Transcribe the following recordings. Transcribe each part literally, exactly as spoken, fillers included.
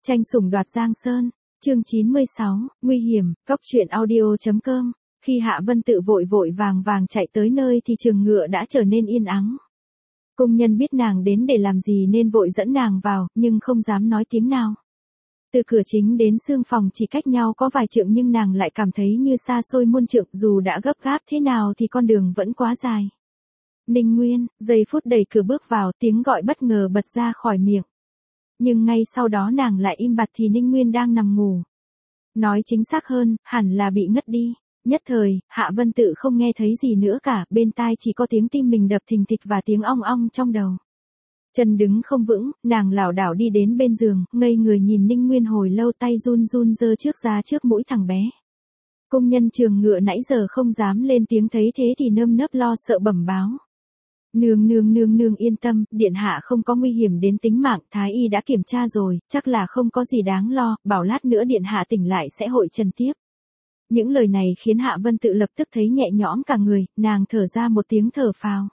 Tranh sủng đoạt Giang Sơn, chương chín mươi sáu, nguy hiểm, cóc truyện audio.com. Khi Hạ Vân Tự vội vội vàng vàng chạy tới nơi thì trường ngựa đã trở nên yên ắng. Công nhân biết nàng đến để làm gì nên vội dẫn nàng vào, nhưng không dám nói tiếng nào. Từ cửa chính đến xương phòng chỉ cách nhau có vài trượng nhưng nàng lại cảm thấy như xa xôi muôn trượng, dù đã gấp gáp thế nào thì con đường vẫn quá dài. Ninh Nguyên, giây phút đẩy cửa bước vào, tiếng gọi bất ngờ bật ra khỏi miệng. Nhưng ngay sau đó nàng lại im bặt thì Ninh Nguyên đang nằm ngủ. Nói chính xác hơn, hẳn là bị ngất đi. Nhất thời, Hạ Vân Tự không nghe thấy gì nữa cả, bên tai chỉ có tiếng tim mình đập thình thịch và tiếng ong ong trong đầu. Chân đứng không vững, nàng lảo đảo đi đến bên giường, ngây người nhìn Ninh Nguyên hồi lâu, tay run run giơ trước ra trước mũi thằng bé. Công nhân trường ngựa nãy giờ không dám lên tiếng, thấy thế thì nơm nớp lo sợ bẩm báo. Nương nương nương nương yên tâm, điện hạ không có nguy hiểm đến tính mạng, thái y đã kiểm tra rồi, chắc là không có gì đáng lo, bảo lát nữa điện hạ tỉnh lại sẽ hội trần tiếp. Những lời này khiến Hạ Vân Tự lập tức thấy nhẹ nhõm cả người, nàng thở ra một tiếng thở phào.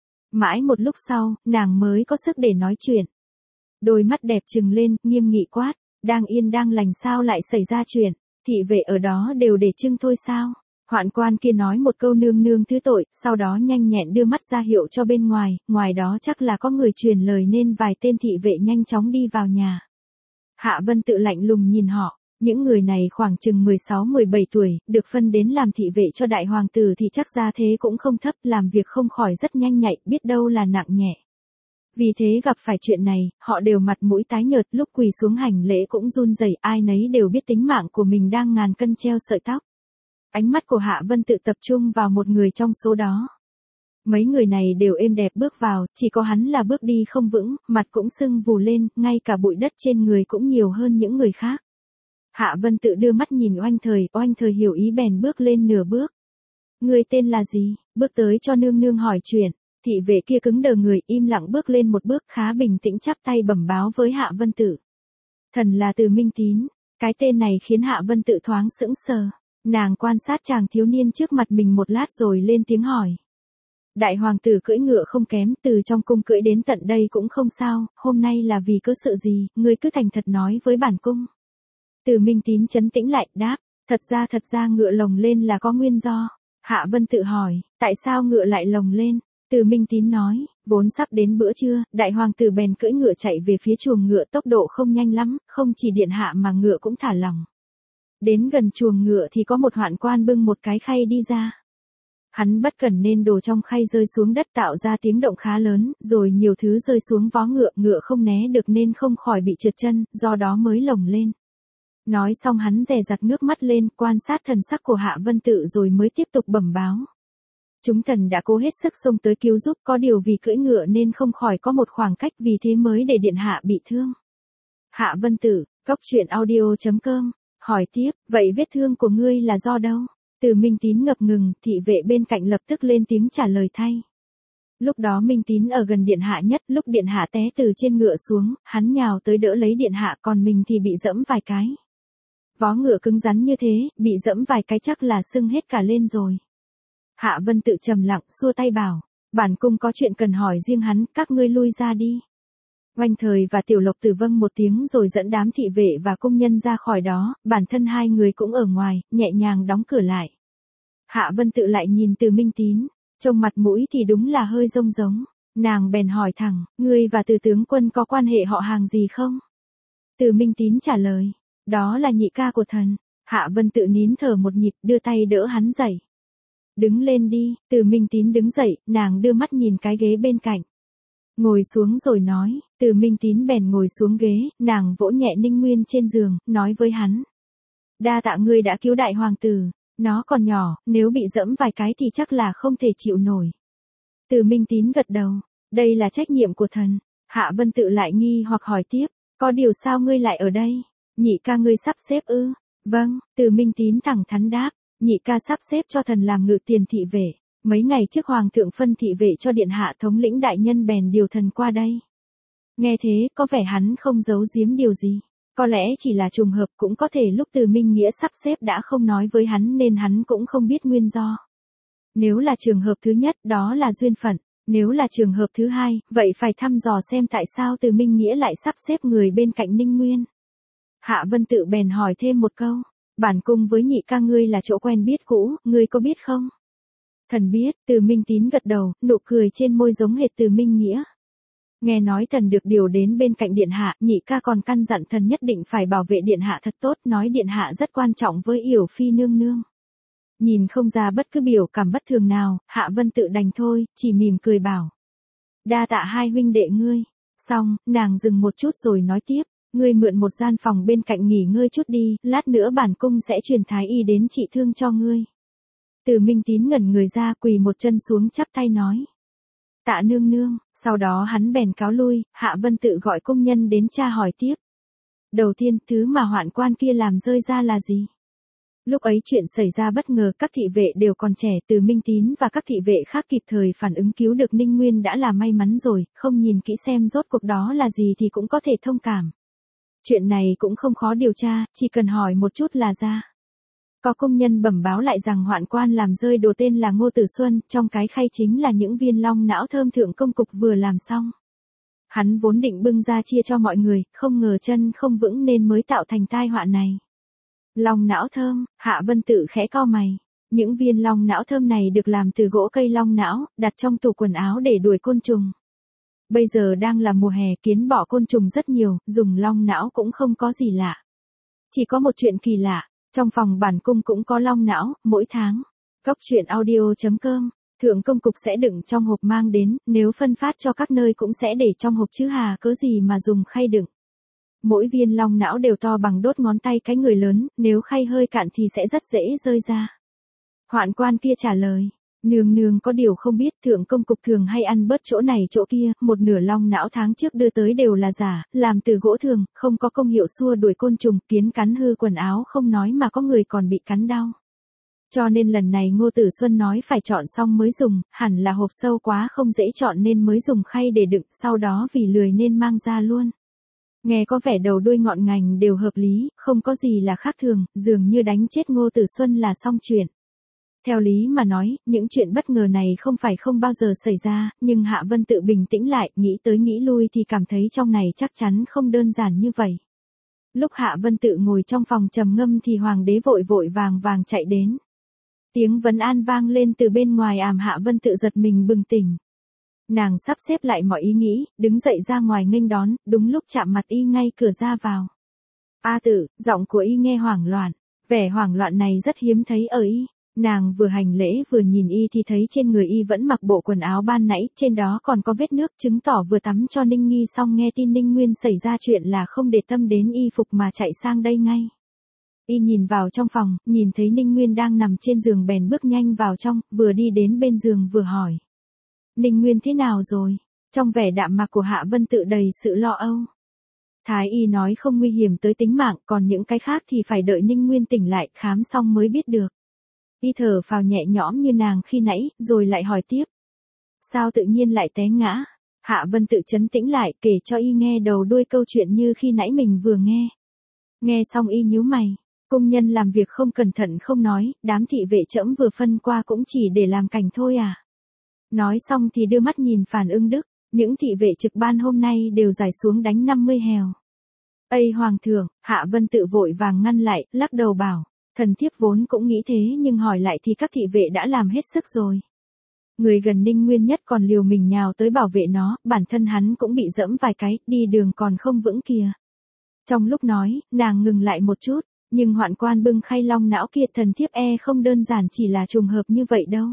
Mãi một lúc sau, nàng mới có sức để nói chuyện. Đôi mắt đẹp trừng lên, nghiêm nghị quát, đang yên đang lành sao lại xảy ra chuyện, thị vệ ở đó đều để trưng thôi sao? Hoạn quan kia nói một câu nương nương thứ tội, sau đó nhanh nhẹn đưa mắt ra hiệu cho bên ngoài, ngoài đó chắc là có người truyền lời nên vài tên thị vệ nhanh chóng đi vào nhà. Hạ Vân Tự lạnh lùng nhìn họ, những người này khoảng chừng mười sáu mười bảy tuổi, được phân đến làm thị vệ cho đại hoàng tử thì chắc ra thế cũng không thấp, làm việc không khỏi rất nhanh nhạy, biết đâu là nặng nhẹ. Vì thế gặp phải chuyện này, họ đều mặt mũi tái nhợt, lúc quỳ xuống hành lễ cũng run rẩy, ai nấy đều biết tính mạng của mình đang ngàn cân treo sợi tóc. Ánh mắt của Hạ Vân Tự tập trung vào một người trong số đó. Mấy người này đều êm đẹp bước vào, chỉ có hắn là bước đi không vững, mặt cũng sưng vù lên, ngay cả bụi đất trên người cũng nhiều hơn những người khác. Hạ Vân Tự đưa mắt nhìn Oanh Thời, Oanh Thời hiểu ý bèn bước lên nửa bước. Người tên là gì? Bước tới cho nương nương hỏi chuyện. Thị vệ kia cứng đờ người, im lặng bước lên một bước, khá bình tĩnh chắp tay bẩm báo với Hạ Vân Tự. Thần là Từ Minh Tín. Cái tên này khiến Hạ Vân Tự thoáng sững sờ. Nàng quan sát chàng thiếu niên trước mặt mình một lát rồi lên tiếng hỏi. Đại hoàng tử cưỡi ngựa không kém, từ trong cung cưỡi đến tận đây cũng không sao, hôm nay là vì cớ sự gì, ngươi cứ thành thật nói với bản cung. Từ Minh Tín trấn tĩnh lại, đáp, thật ra thật ra ngựa lồng lên là có nguyên do. Hạ Vân Tự hỏi, tại sao ngựa lại lồng lên? Từ Minh Tín nói, vốn sắp đến bữa trưa, đại hoàng tử bèn cưỡi ngựa chạy về phía chuồng ngựa, tốc độ không nhanh lắm, không chỉ điện hạ mà ngựa cũng thả lỏng. Đến gần chuồng ngựa thì có một hoạn quan bưng một cái khay đi ra. Hắn bất cẩn nên đồ trong khay rơi xuống đất tạo ra tiếng động khá lớn, rồi nhiều thứ rơi xuống vó ngựa, ngựa không né được nên không khỏi bị trượt chân, do đó mới lồng lên. Nói xong hắn dè dặt ngước mắt lên, quan sát thần sắc của Hạ Vân Tự rồi mới tiếp tục bẩm báo. Chúng thần đã cố hết sức xông tới cứu giúp, có điều vì cưỡi ngựa nên không khỏi có một khoảng cách, vì thế mới để điện hạ bị thương. Hạ Vân Tự, cóc truyện audio.com, hỏi tiếp, vậy vết thương của ngươi là do đâu? Từ Minh Tín ngập ngừng, thị vệ bên cạnh lập tức lên tiếng trả lời thay. Lúc đó Minh Tín ở gần điện hạ nhất, lúc điện hạ té từ trên ngựa xuống, hắn nhào tới đỡ lấy điện hạ, còn mình thì bị dẫm vài cái. Vó ngựa cứng rắn như thế, bị dẫm vài cái chắc là sưng hết cả lên rồi. Hạ Vân Tự trầm lặng, xua tay bảo, bản cung có chuyện cần hỏi riêng hắn, các ngươi lui ra đi. Oanh Thời và Tiểu Lộc Tử vâng một tiếng rồi dẫn đám thị vệ và công nhân ra khỏi đó, bản thân hai người cũng ở ngoài, nhẹ nhàng đóng cửa lại. Hạ Vân Tự lại nhìn Từ Minh Tín, trông mặt mũi thì đúng là hơi rông giống, nàng bèn hỏi thẳng, ngươi và Từ tướng quân có quan hệ họ hàng gì không? Từ Minh Tín trả lời, đó là nhị ca của thần. Hạ Vân Tự nín thở một nhịp, đưa tay đỡ hắn dậy. Đứng lên đi. Từ Minh Tín đứng dậy, nàng đưa mắt nhìn cái ghế bên cạnh. Ngồi xuống rồi nói, Từ Minh Tín bèn ngồi xuống ghế, nàng vỗ nhẹ Ninh Nguyên trên giường, nói với hắn. Đa tạ ngươi đã cứu đại hoàng tử, nó còn nhỏ, nếu bị dẫm vài cái thì chắc là không thể chịu nổi. Từ Minh Tín gật đầu, đây là trách nhiệm của thần. Hạ Vân Tự lại nghi hoặc hỏi tiếp, có điều sao ngươi lại ở đây? Nhị ca ngươi sắp xếp ư? Vâng, Từ Minh Tín thẳng thắn đáp, nhị ca sắp xếp cho thần làm ngự tiền thị vệ. Mấy ngày trước hoàng thượng phân thị vệ cho điện hạ, thống lĩnh đại nhân bèn điều thần qua đây. Nghe thế, có vẻ hắn không giấu giếm điều gì. Có lẽ chỉ là trùng hợp, cũng có thể lúc Từ Minh Nghĩa sắp xếp đã không nói với hắn nên hắn cũng không biết nguyên do. Nếu là trường hợp thứ nhất, đó là duyên phận. Nếu là trường hợp thứ hai, vậy phải thăm dò xem tại sao Từ Minh Nghĩa lại sắp xếp người bên cạnh Ninh Nguyên. Hạ Vân Tự bèn hỏi thêm một câu, bản cung với nhị ca ngươi là chỗ quen biết cũ, ngươi có biết không? Thần biết, Từ Minh Tín gật đầu, nụ cười trên môi giống hệt Từ Minh Nghĩa. Nghe nói thần được điều đến bên cạnh điện hạ, nhị ca còn căn dặn thần nhất định phải bảo vệ điện hạ thật tốt, nói điện hạ rất quan trọng với Yểu Phi nương nương. Nhìn không ra bất cứ biểu cảm bất thường nào, Hạ Vân Tự đành thôi, chỉ mỉm cười bảo. Đa tạ hai huynh đệ ngươi. Xong, nàng dừng một chút rồi nói tiếp, ngươi mượn một gian phòng bên cạnh nghỉ ngơi chút đi, lát nữa bản cung sẽ truyền thái y đến trị thương cho ngươi. Từ Minh Tín ngẩn người ra, quỳ một chân xuống chắp tay nói. Tạ nương nương, sau đó hắn bèn cáo lui, Hạ Vân Tự gọi công nhân đến tra hỏi tiếp. Đầu tiên, thứ mà hoạn quan kia làm rơi ra là gì? Lúc ấy chuyện xảy ra bất ngờ, các thị vệ đều còn trẻ, Từ Minh Tín và các thị vệ khác kịp thời phản ứng cứu được Ninh Nguyên đã là may mắn rồi, không nhìn kỹ xem rốt cuộc đó là gì thì cũng có thể thông cảm. Chuyện này cũng không khó điều tra, chỉ cần hỏi một chút là ra. Có công nhân bẩm báo lại rằng hoạn quan làm rơi đồ tên là Ngô Tử Xuân, trong cái khay chính là những viên long não thơm thượng công cục vừa làm xong. Hắn vốn định bưng ra chia cho mọi người, không ngờ chân không vững nên mới tạo thành tai họa này. Long não thơm, Hạ Vân Tự khẽ cau mày. Những viên long não thơm này được làm từ gỗ cây long não, đặt trong tủ quần áo để đuổi côn trùng. Bây giờ đang là mùa hè, kiến bọ côn trùng rất nhiều, dùng long não cũng không có gì lạ. Chỉ có một chuyện kỳ lạ, trong phòng bản cung cũng có long não, mỗi tháng. Góc truyện audio chấm com, thượng công cục sẽ đựng trong hộp mang đến, nếu phân phát cho các nơi cũng sẽ để trong hộp chứ hà cớ gì mà dùng khay đựng. Mỗi viên long não đều to bằng đốt ngón tay cái người lớn, nếu khay hơi cạn thì sẽ rất dễ rơi ra. Hoạn quan kia trả lời, nương nương có điều không biết, thượng công cục thường hay ăn bớt chỗ này chỗ kia, một nửa long não tháng trước đưa tới đều là giả, làm từ gỗ thường, không có công hiệu xua đuổi côn trùng, kiến cắn hư quần áo không nói mà có người còn bị cắn đau. Cho nên lần này Ngô Tử Xuân nói phải chọn xong mới dùng, hẳn là hộp sâu quá không dễ chọn nên mới dùng khay để đựng, sau đó vì lười nên mang ra luôn. Nghe có vẻ đầu đuôi ngọn ngành đều hợp lý, không có gì là khác thường, dường như đánh chết Ngô Tử Xuân là xong chuyện. Theo lý mà nói, những chuyện bất ngờ này không phải không bao giờ xảy ra, nhưng Hạ Vân Tự bình tĩnh lại, nghĩ tới nghĩ lui thì cảm thấy trong này chắc chắn không đơn giản như vậy. Lúc Hạ Vân Tự ngồi trong phòng trầm ngâm thì Hoàng đế vội vội vàng vàng chạy đến. Tiếng vấn an vang lên từ bên ngoài àm Hạ Vân Tự giật mình bừng tỉnh. Nàng sắp xếp lại mọi ý nghĩ, đứng dậy ra ngoài nghênh đón, đúng lúc chạm mặt y ngay cửa ra vào. A Tự, giọng của y nghe hoảng loạn, vẻ hoảng loạn này rất hiếm thấy ở y. Nàng vừa hành lễ vừa nhìn y thì thấy trên người y vẫn mặc bộ quần áo ban nãy, trên đó còn có vết nước, chứng tỏ vừa tắm cho Ninh Nghi xong nghe tin Ninh Nguyên xảy ra chuyện là không để tâm đến y phục mà chạy sang đây ngay. Y nhìn vào trong phòng, nhìn thấy Ninh Nguyên đang nằm trên giường bèn bước nhanh vào trong, vừa đi đến bên giường vừa hỏi. Ninh Nguyên thế nào rồi? Trong vẻ đạm mạc của Hạ Vân Tự đầy sự lo âu. Thái y nói không nguy hiểm tới tính mạng, còn những cái khác thì phải đợi Ninh Nguyên tỉnh lại, khám xong mới biết được. Y thở phào nhẹ nhõm như nàng khi nãy, rồi lại hỏi tiếp. Sao tự nhiên lại té ngã? Hạ Vân Tự trấn tĩnh lại, kể cho y nghe đầu đuôi câu chuyện như khi nãy mình vừa nghe. Nghe xong y nhíu mày, công nhân làm việc không cẩn thận không nói, đám thị vệ trẫm vừa phân qua cũng chỉ để làm cảnh thôi à. Nói xong thì đưa mắt nhìn Phản Ưng Đức, những thị vệ trực ban hôm nay đều giải xuống đánh năm mươi hèo. Ây hoàng thượng, Hạ Vân Tự vội vàng ngăn lại, lắc đầu bảo. Thần thiếp vốn cũng nghĩ thế nhưng hỏi lại thì các thị vệ đã làm hết sức rồi. Người gần Ninh Nguyên nhất còn liều mình nhào tới bảo vệ nó, bản thân hắn cũng bị dẫm vài cái, đi đường còn không vững kìa. Trong lúc nói, nàng ngừng lại một chút, nhưng hoạn quan bưng khay long não kia thần thiếp e không đơn giản chỉ là trùng hợp như vậy đâu.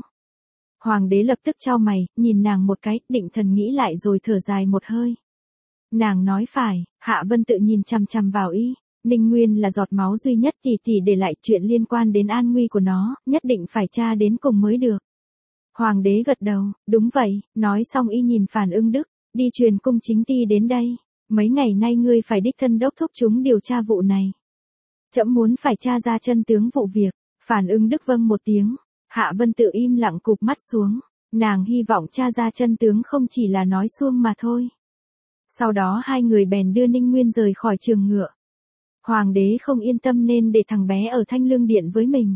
Hoàng đế lập tức chau mày, nhìn nàng một cái, định thần nghĩ lại rồi thở dài một hơi. Nàng nói phải, Hạ Vân Tự nhìn chằm chằm vào y. Ninh Nguyên là giọt máu duy nhất tỷ tỷ để lại, chuyện liên quan đến an nguy của nó, nhất định phải tra đến cùng mới được. Hoàng đế gật đầu, đúng vậy, nói xong y nhìn Phản Ưng Đức, đi truyền cung chính ti đến đây, mấy ngày nay ngươi phải đích thân đốc thúc chúng điều tra vụ này. Trẫm muốn phải tra ra chân tướng vụ việc. Phản Ưng Đức vâng một tiếng, Hạ Vân Tự im lặng cụp mắt xuống, nàng hy vọng tra ra chân tướng không chỉ là nói suông mà thôi. Sau đó hai người bèn đưa Ninh Nguyên rời khỏi trường ngựa. Hoàng đế không yên tâm nên để thằng bé ở Thanh Lương Điện với mình.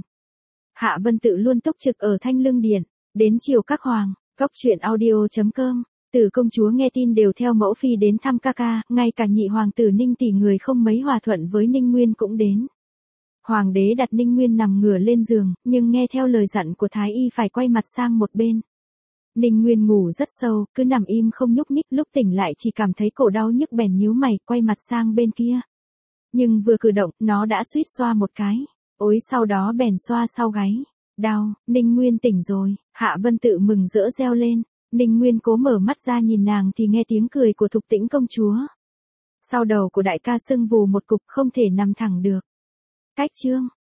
Hạ Vân Tự luôn túc trực ở Thanh Lương Điện, đến chiều các hoàng, góc truyện audio chấm com. Tử công chúa nghe tin đều theo mẫu phi đến thăm ca ca, ngay cả nhị hoàng tử Ninh tỷ người không mấy hòa thuận với Ninh Nguyên cũng đến. Hoàng đế đặt Ninh Nguyên nằm ngửa lên giường, nhưng nghe theo lời dặn của Thái y phải quay mặt sang một bên. Ninh Nguyên ngủ rất sâu, cứ nằm im không nhúc nhích, lúc tỉnh lại chỉ cảm thấy cổ đau nhức bèn nhíu mày, quay mặt sang bên kia. Nhưng vừa cử động, nó đã suýt xoa một cái. Ối sau đó bèn xoa sau gáy. Đau, Ninh Nguyên tỉnh rồi, Hạ Vân Tự mừng rỡ reo lên. Ninh Nguyên cố mở mắt ra nhìn nàng thì nghe tiếng cười của Thục Tĩnh công chúa. Sau đầu của đại ca sưng vù một cục không thể nằm thẳng được. Cách chương